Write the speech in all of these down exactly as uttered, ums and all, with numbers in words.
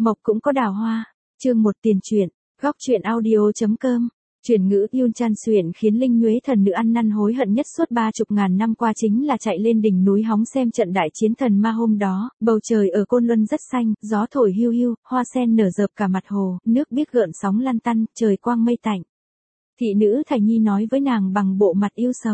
Mộc cũng có đào hoa. Chương một tiền truyện, góc truyện audio.com. Chuyển ngữ Yun Chan Xuyển khiến Linh Nhuế thần nữ ăn năn hối hận nhất suốt ba chục ngàn năm qua chính là chạy lên đỉnh núi hóng xem trận đại chiến thần ma hôm đó, bầu trời ở Côn Luân rất xanh, gió thổi hiu hiu, hoa sen nở rợp cả mặt hồ, nước biếc gợn sóng lăn tăn, trời quang mây tạnh. Thị nữ Thải Nhi nói với nàng bằng bộ mặt yêu sầu.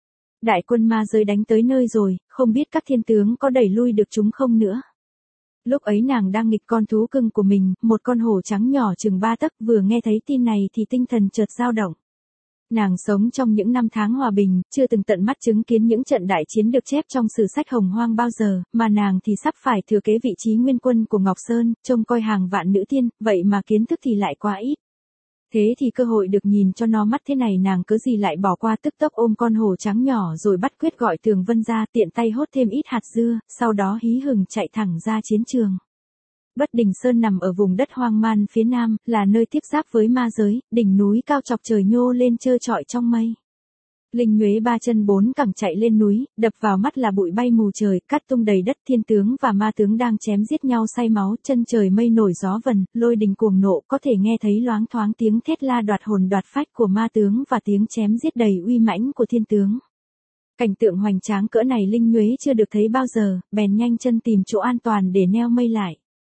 Đại quân ma giới đánh tới nơi rồi, không biết các thiên tướng có đẩy lui được chúng không nữa. Lúc ấy nàng đang nghịch con thú cưng của mình, một con hổ trắng nhỏ chừng ba tấc, vừa nghe thấy tin này thì tinh thần chợt dao động. Nàng sống trong những năm tháng hòa bình, chưa từng tận mắt chứng kiến những trận đại chiến được chép trong sử sách Hồng Hoang bao giờ, mà nàng thì sắp phải thừa kế vị trí nguyên quân của Ngọc Sơn, trông coi hàng vạn nữ tiên, vậy mà kiến thức thì lại quá ít. Thế thì cơ hội được nhìn cho nó mắt thế này nàng cứ gì lại bỏ qua, tức tốc ôm con hổ trắng nhỏ rồi bắt quyết gọi Tường Vân ra, tiện tay hốt thêm ít hạt dưa, sau đó hí hửng chạy thẳng ra chiến trường. Bất Đình Sơn nằm ở vùng đất hoang man phía nam, là nơi tiếp giáp với ma giới, đỉnh núi cao chọc trời nhô lên trơ trọi trong mây. Linh Nhuế ba chân bốn cẳng chạy lên núi, đập vào mắt là bụi bay mù trời, cát tung đầy đất, thiên tướng và ma tướng đang chém giết nhau say máu, chân trời mây nổi gió vần, lôi đình cuồng nộ, có thể nghe thấy loáng thoáng tiếng thét la đoạt hồn đoạt phách của ma tướng và tiếng chém giết đầy uy mãnh của thiên tướng. Cảnh tượng hoành tráng cỡ này Linh Nhuế chưa được thấy bao giờ, bèn nhanh chân tìm chỗ an toàn để neo mây lại.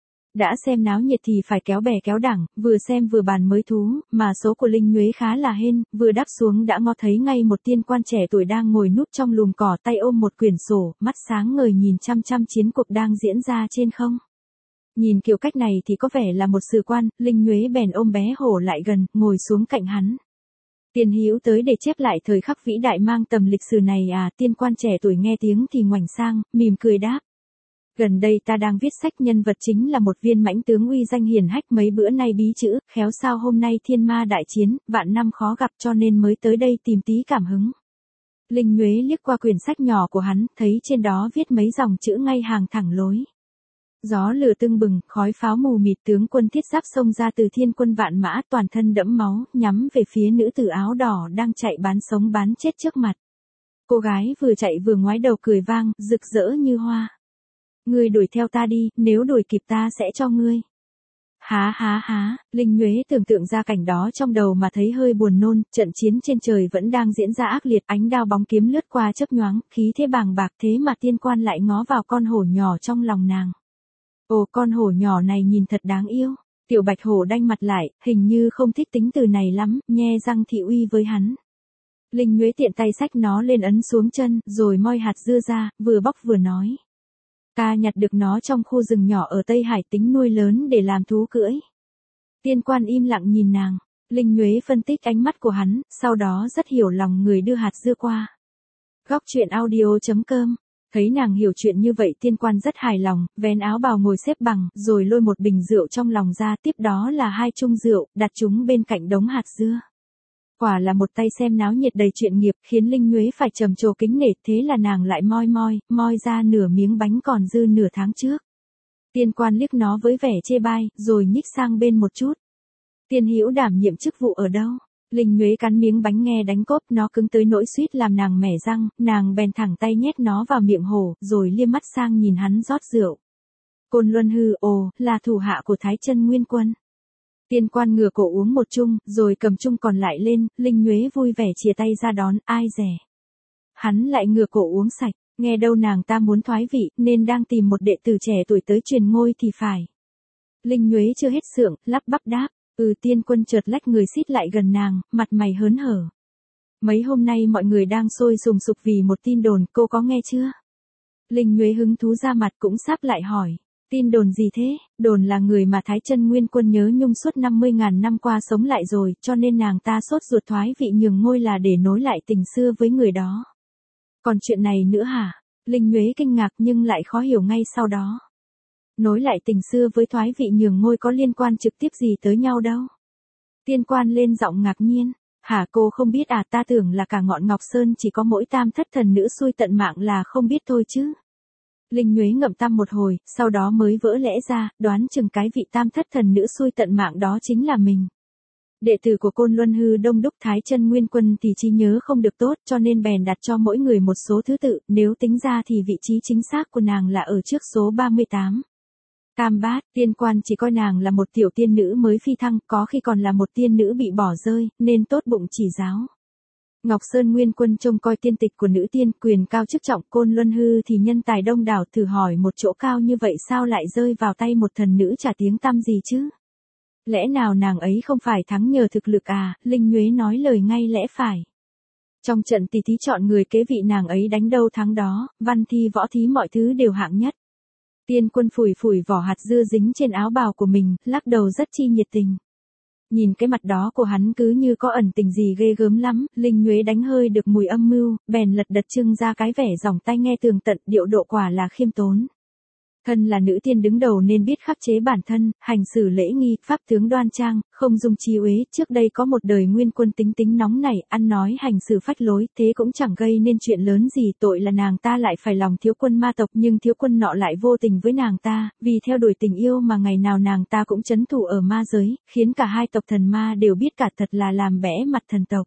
Đã xem náo nhiệt thì phải kéo bè kéo đảng, vừa xem vừa bàn mới thú, mà số của Linh Nhuế khá là hên, vừa đáp xuống đã ngó thấy ngay một tiên quan trẻ tuổi đang ngồi núp trong lùm cỏ, tay ôm một quyển sổ, mắt sáng ngời nhìn chăm chăm chiến cuộc đang diễn ra trên không. Nhìn kiểu cách này thì có vẻ là một sử quan, Linh Nhuế bèn ôm bé hổ lại gần, ngồi xuống cạnh hắn. Tiên hữu tới để chép lại thời khắc vĩ đại mang tầm lịch sử này à? Tiên quan trẻ tuổi nghe tiếng thì ngoảnh sang, mỉm cười đáp. Gần đây ta đang viết sách, nhân vật chính là một viên mãnh tướng uy danh hiển hách, mấy bữa nay bí chữ, khéo sao hôm nay thiên ma đại chiến, vạn năm khó gặp cho nên mới tới đây tìm tí cảm hứng. Linh Nhuế liếc qua quyển sách nhỏ của hắn, thấy trên đó viết mấy dòng chữ ngay hàng thẳng lối. Gió lửa tưng bừng, khói pháo mù mịt, tướng quân thiết giáp xông ra từ thiên quân vạn mã, toàn thân đẫm máu, nhắm về phía nữ tử áo đỏ đang chạy bán sống bán chết trước mặt. Cô gái vừa chạy vừa ngoái đầu cười vang, rực rỡ như hoa. Ngươi đuổi theo ta đi, nếu đuổi kịp ta sẽ cho ngươi. Há há há, Linh Nhuế tưởng tượng ra cảnh đó trong đầu mà thấy hơi buồn nôn, trận chiến trên trời vẫn đang diễn ra ác liệt, ánh đao bóng kiếm lướt qua chớp nhoáng, khí thế bàng bạc, thế mà tiên quan lại ngó vào con hổ nhỏ trong lòng nàng. Ồ, con hổ nhỏ này nhìn thật đáng yêu. Tiểu Bạch Hổ đanh mặt lại, hình như không thích tính từ này lắm, nhe răng thị uy với hắn. Linh Nhuế tiện tay xách nó lên ấn xuống chân, rồi moi hạt dưa ra, vừa bóc vừa nói. Ta nhặt được nó trong khu rừng nhỏ ở Tây Hải, tính nuôi lớn để làm thú cưỡi. Tiên quan im lặng nhìn nàng. Linh Nhuế phân tích ánh mắt của hắn, sau đó rất hiểu lòng người đưa hạt dưa qua. Góc truyện audio.com. Thấy nàng hiểu chuyện như vậy, tiên quan rất hài lòng, vén áo bào ngồi xếp bằng, rồi lôi một bình rượu trong lòng ra, tiếp đó là hai chung rượu, đặt chúng bên cạnh đống hạt dưa. Quả là một tay xem náo nhiệt đầy chuyện nghiệp, khiến Linh Nhuế phải trầm trồ kính nể, thế là nàng lại moi moi, moi ra nửa miếng bánh còn dư nửa tháng trước. Tiên quan liếc nó với vẻ chê bai, rồi nhích sang bên một chút. Tiên hữu đảm nhiệm chức vụ ở đâu? Linh Nhuế cắn miếng bánh nghe đánh cốp, nó cứng tới nỗi suýt làm nàng mẻ răng, nàng bèn thẳng tay nhét nó vào miệng hổ, rồi liếc mắt sang nhìn hắn rót rượu. Côn Luân hư, ồ, là thủ hạ của Thái Chân Nguyên Quân. Tiên quan ngửa cổ uống một chung, rồi cầm chung còn lại lên, Linh Nhuế vui vẻ chìa tay ra đón, ai dè. Hắn lại ngửa cổ uống sạch, nghe đâu nàng ta muốn thoái vị, nên đang tìm một đệ tử trẻ tuổi tới truyền ngôi thì phải. Linh Nhuế chưa hết sượng, lắp bắp đáp, ừ. Tiên quân chợt lách người xít lại gần nàng, mặt mày hớn hở. Mấy hôm nay mọi người đang sôi sùng sục vì một tin đồn, cô có nghe chưa? Linh Nhuế hứng thú ra mặt cũng sáp lại hỏi. Tin đồn gì thế? Đồn là người mà Thái Chân Nguyên Quân nhớ nhung suốt năm mươi ngàn năm qua sống lại rồi, cho nên nàng ta sốt ruột thoái vị nhường ngôi là để nối lại tình xưa với người đó. Còn chuyện này nữa hả? Linh Nhuế kinh ngạc nhưng lại khó hiểu ngay sau đó. Nối lại tình xưa với thoái vị nhường ngôi có liên quan trực tiếp gì tới nhau đâu? Tiên quan lên giọng ngạc nhiên. Hả, cô không biết à? Ta tưởng là cả ngọn Ngọc Sơn chỉ có mỗi tam thất thần nữ xui tận mạng là không biết thôi chứ. Linh Nhuế ngậm tăm một hồi, sau đó mới vỡ lẽ ra, đoán chừng cái vị tam thất thần nữ xui tận mạng đó chính là mình. Đệ tử của Côn Luân hư đông đúc Thái Chân Nguyên Quân thì trí nhớ không được tốt, cho nên bèn đặt cho mỗi người một số thứ tự, nếu tính ra thì vị trí chính xác của nàng là ở trước số ba mươi tám. Tam bát, tiên quan chỉ coi nàng là một tiểu tiên nữ mới phi thăng, có khi còn là một tiên nữ bị bỏ rơi, nên tốt bụng chỉ giáo. Ngọc Sơn Nguyên Quân trông coi tiên tịch của nữ tiên, quyền cao chức trọng, Côn Luân Hư thì nhân tài đông đảo, thử hỏi một chỗ cao như vậy sao lại rơi vào tay một thần nữ trả tiếng tăm gì chứ? Lẽ nào nàng ấy không phải thắng nhờ thực lực à? Linh Nhuế nói lời ngay lẽ phải. Trong trận tỷ thí chọn người kế vị nàng ấy đánh đâu thắng đó, văn thi võ thí mọi thứ đều hạng nhất. Tiên Quân phủi phủi vỏ hạt dưa dính trên áo bào của mình, lắc đầu rất chi nhiệt tình. Nhìn cái mặt đó của hắn cứ như có ẩn tình gì ghê gớm lắm, Linh Nhuế đánh hơi được mùi âm mưu, bèn lật đật trưng ra cái vẻ dòng tay nghe tường tận, điệu độ quả là khiêm tốn. Thân là nữ tiên đứng đầu nên biết khắc chế bản thân, hành xử lễ nghi, pháp tướng đoan trang, không dung chi uế. Trước đây có một đời Nguyên Quân tính tính nóng nảy, ăn nói hành xử phách lối, thế cũng chẳng gây nên chuyện lớn gì. Tội là nàng ta lại phải lòng thiếu quân ma tộc, nhưng thiếu quân nọ lại vô tình với nàng ta, vì theo đuổi tình yêu mà ngày nào nàng ta cũng trấn thủ ở ma giới, khiến cả hai tộc thần ma đều biết cả, thật là làm bẽ mặt thần tộc.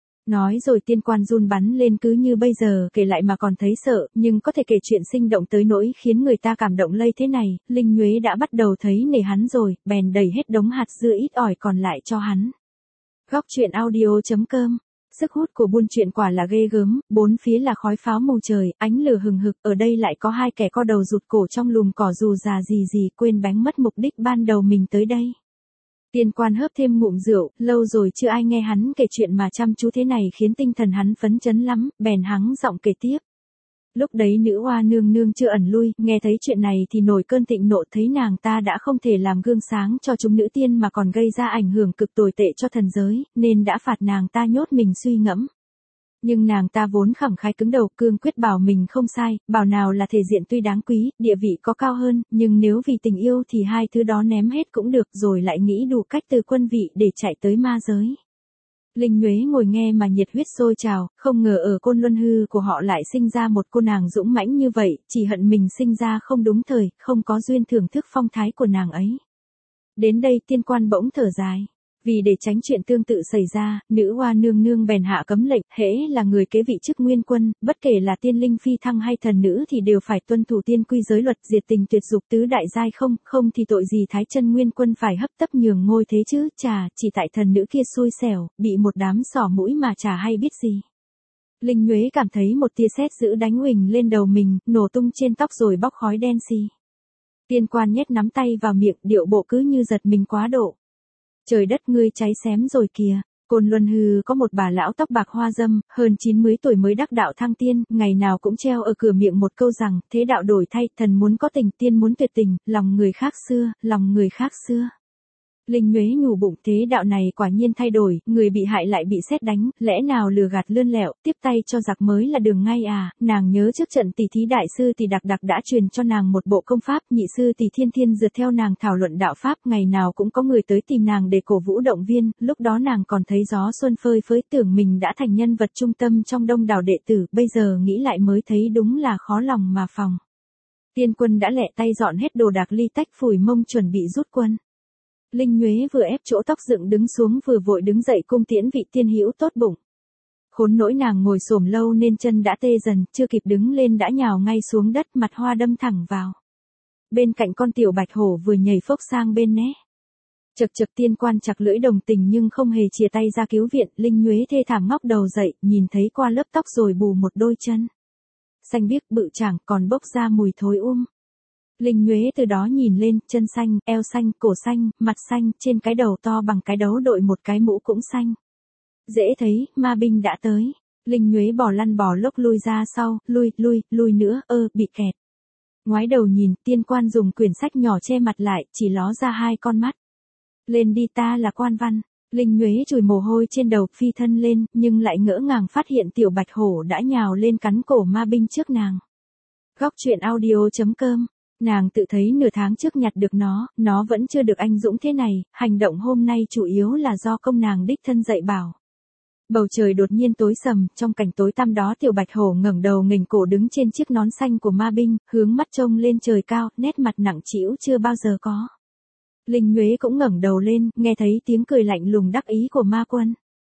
Nói rồi tiên quan run bắn lên, cứ như bây giờ kể lại mà còn thấy sợ, nhưng có thể kể chuyện sinh động tới nỗi khiến người ta cảm động lây thế này. Linh Nhuế đã bắt đầu thấy nể hắn rồi, bèn đẩy hết đống hạt dưa ít ỏi còn lại cho hắn. Góc truyện audio chấm com. Sức hút của buôn chuyện quả là ghê gớm, bốn phía là khói pháo mù trời, ánh lửa hừng hực, ở đây lại có hai kẻ co đầu rụt cổ trong lùm cỏ dù già gì gì, quên bánh mất mục đích ban đầu mình tới đây. Tiên quan hớp thêm ngụm rượu, lâu rồi chưa ai nghe hắn kể chuyện mà chăm chú thế này khiến tinh thần hắn phấn chấn lắm, bèn hắng giọng kể tiếp. Lúc đấy nữ oa nương nương chưa ẩn lui, nghe thấy chuyện này thì nổi cơn thịnh nộ, thấy nàng ta đã không thể làm gương sáng cho chúng nữ tiên mà còn gây ra ảnh hưởng cực tồi tệ cho thần giới, nên đã phạt nàng ta nhốt mình suy ngẫm. Nhưng nàng ta vốn khẳng khái cứng đầu, cương quyết bảo mình không sai, bảo nào là thể diện tuy đáng quý, địa vị có cao hơn, nhưng nếu vì tình yêu thì hai thứ đó ném hết cũng được, rồi lại nghĩ đủ cách từ quân vị để chạy tới ma giới. Linh Nhuế ngồi nghe mà nhiệt huyết sôi trào, không ngờ ở Côn Luân Hư của họ lại sinh ra một cô nàng dũng mãnh như vậy, chỉ hận mình sinh ra không đúng thời, không có duyên thưởng thức phong thái của nàng ấy. Đến đây tiên quan bỗng thở dài. Vì để tránh chuyện tương tự xảy ra, nữ oa nương nương bèn hạ cấm lệnh, hễ là người kế vị chức Nguyên Quân, bất kể là tiên linh phi thăng hay thần nữ thì đều phải tuân thủ tiên quy giới luật, diệt tình tuyệt dục tứ đại giai, không, không thì tội gì Thái Chân Nguyên Quân phải hấp tấp nhường ngôi thế chứ, chà, chỉ tại thần nữ kia xui xẻo, bị một đám xỏ mũi mà chả hay biết gì. Linh Nhuế cảm thấy một tia sét dữ đánh huỳnh lên đầu mình, nổ tung trên tóc rồi bốc khói đen xì. Tiên quan nhét nắm tay vào miệng, điệu bộ cứ như giật mình quá độ. Trời đất ngươi cháy xém rồi kìa. Côn Luân Hư có một bà lão tóc bạc hoa dâm, hơn chín mươi tuổi mới đắc đạo thăng tiên, ngày nào cũng treo ở cửa miệng một câu rằng, thế đạo đổi thay, thần muốn có tình, tiên muốn tuyệt tình, lòng người khác xưa, lòng người khác xưa. Linh Nhuế nhủ bụng, thế đạo này quả nhiên thay đổi, người bị hại lại bị sét đánh, lẽ nào lừa gạt lươn lẹo, tiếp tay cho giặc mới là đường ngay à? Nàng nhớ trước trận tỷ thí đại sư tỷ Đặc Đặc đã truyền cho nàng một bộ công pháp, nhị sư tỷ Thiên Thiên dượt theo nàng thảo luận đạo pháp, ngày nào cũng có người tới tìm nàng để cổ vũ động viên, lúc đó nàng còn thấy gió xuân phơi phới, tưởng mình đã thành nhân vật trung tâm trong đông đảo đệ tử, bây giờ nghĩ lại mới thấy đúng là khó lòng mà phòng. Tiên quân đã lẹ tay dọn hết đồ đạc ly tách phủi mông chuẩn bị rút quân. Linh Nhuế vừa ép chỗ tóc dựng đứng xuống vừa vội đứng dậy cung tiễn vị tiên hữu tốt bụng. Khốn nỗi nàng ngồi xổm lâu nên chân đã tê dần, chưa kịp đứng lên đã nhào ngay xuống đất, mặt hoa đâm thẳng vào. Bên cạnh con tiểu bạch hổ vừa nhảy phốc sang bên né. Chật chật tiên quan chặt lưỡi đồng tình nhưng không hề chìa tay ra cứu viện, Linh Nhuế thê thảm ngóc đầu dậy, nhìn thấy qua lớp tóc rồi bù một đôi chân. Xanh biếc bự chảng còn bốc ra mùi thối um. Linh Nhuế từ đó nhìn lên, chân xanh, eo xanh, cổ xanh, mặt xanh, trên cái đầu to bằng cái đấu đội một cái mũ cũng xanh. Dễ thấy, ma binh đã tới. Linh Nhuế bò lăn bò lốc lui ra sau, lui, lui, lui nữa, ơ, bị kẹt. Ngoái đầu nhìn, tiên quan dùng quyển sách nhỏ che mặt lại, chỉ ló ra hai con mắt. Lên đi, ta là quan văn. Linh Nhuế chùi mồ hôi trên đầu, phi thân lên, nhưng lại ngỡ ngàng phát hiện tiểu bạch hổ đã nhào lên cắn cổ ma binh trước nàng. Góc truyện audio chấm com. Nàng tự thấy nửa tháng trước nhặt được nó, nó vẫn chưa được anh dũng thế này, hành động hôm nay chủ yếu là do công nàng đích thân dạy bảo. Bầu trời đột nhiên tối sầm, trong cảnh tối tăm đó tiểu bạch hổ ngẩng đầu nghềnh cổ đứng trên chiếc nón xanh của ma binh, hướng mắt trông lên trời cao, nét mặt nặng trĩu chưa bao giờ có. Linh Nhuế cũng ngẩng đầu lên, nghe thấy tiếng cười lạnh lùng đắc ý của ma quân.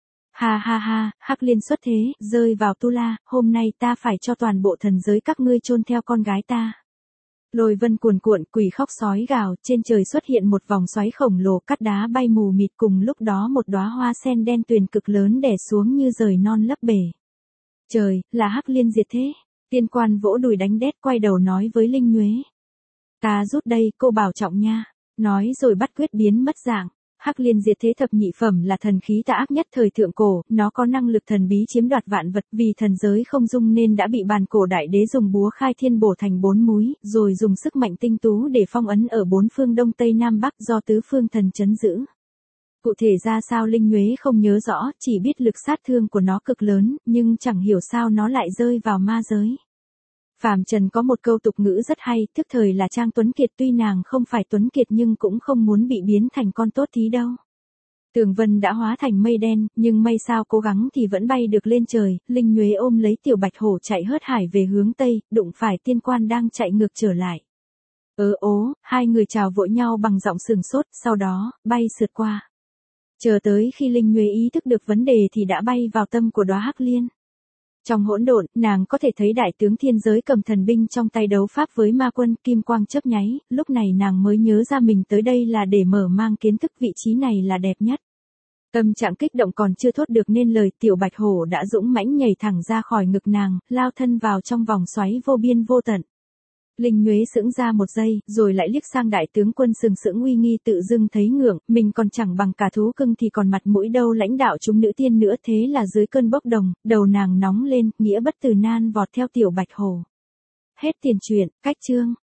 Ha ha ha, Hắc Liên xuất thế, rơi vào tu la, hôm nay ta phải cho toàn bộ thần giới các ngươi chôn theo con gái ta. Lôi vân cuồn cuộn, quỷ khóc sói gào, trên trời xuất hiện một vòng xoáy khổng lồ, cát đá bay mù mịt, cùng lúc đó một đóa hoa sen đen tuyền cực lớn đè xuống như rời non lấp bể. Trời, là Hắc Liên diệt thế. Tiên quan vỗ đùi đánh đét, quay đầu nói với Linh Nhuế. Ta rút đây, cô bảo trọng nha. Nói rồi bắt quyết biến mất dạng. Hắc Liên diệt thế thập nhị phẩm là thần khí tà ác nhất thời thượng cổ, nó có năng lực thần bí chiếm đoạt vạn vật, vì thần giới không dung nên đã bị bàn cổ đại đế dùng búa khai thiên bổ thành bốn múi, rồi dùng sức mạnh tinh tú để phong ấn ở bốn phương đông tây nam bắc do tứ phương thần trấn giữ. Cụ thể ra sao Linh Nhuế không nhớ rõ, chỉ biết lực sát thương của nó cực lớn, nhưng chẳng hiểu sao nó lại rơi vào ma giới. Phàm trần có một câu tục ngữ rất hay, thức thời là Trang Tuấn Kiệt, tuy nàng không phải Tuấn Kiệt nhưng cũng không muốn bị biến thành con tốt tí đâu. Tường vân đã hóa thành mây đen, nhưng mây sao cố gắng thì vẫn bay được lên trời, Linh Nhuế ôm lấy tiểu bạch hổ chạy hớt hải về hướng tây, đụng phải tiên quan đang chạy ngược trở lại. Ớ ố, hai người chào vội nhau bằng giọng sừng sốt, sau đó, bay sượt qua. Chờ tới khi Linh Nhuế ý thức được vấn đề thì đã bay vào tâm của đóa Hắc Liên. Trong hỗn độn, nàng có thể thấy đại tướng thiên giới cầm thần binh trong tay đấu pháp với ma quân, kim quang chớp nháy, lúc này nàng mới nhớ ra mình tới đây là để mở mang kiến thức, vị trí này là đẹp nhất. Tâm trạng kích động còn chưa thốt được nên lời, tiểu bạch hổ đã dũng mãnh nhảy thẳng ra khỏi ngực nàng, lao thân vào trong vòng xoáy vô biên vô tận. Linh Nhuế sững ra một giây, rồi lại liếc sang đại tướng quân sừng sững uy nghi, tự dưng thấy ngượng, mình còn chẳng bằng cả thú cưng thì còn mặt mũi đâu lãnh đạo chúng nữ tiên nữa, thế là dưới cơn bốc đồng, đầu nàng nóng lên, nghĩa bất từ nan vọt theo tiểu bạch hổ. Hết tiền truyện, cách chương.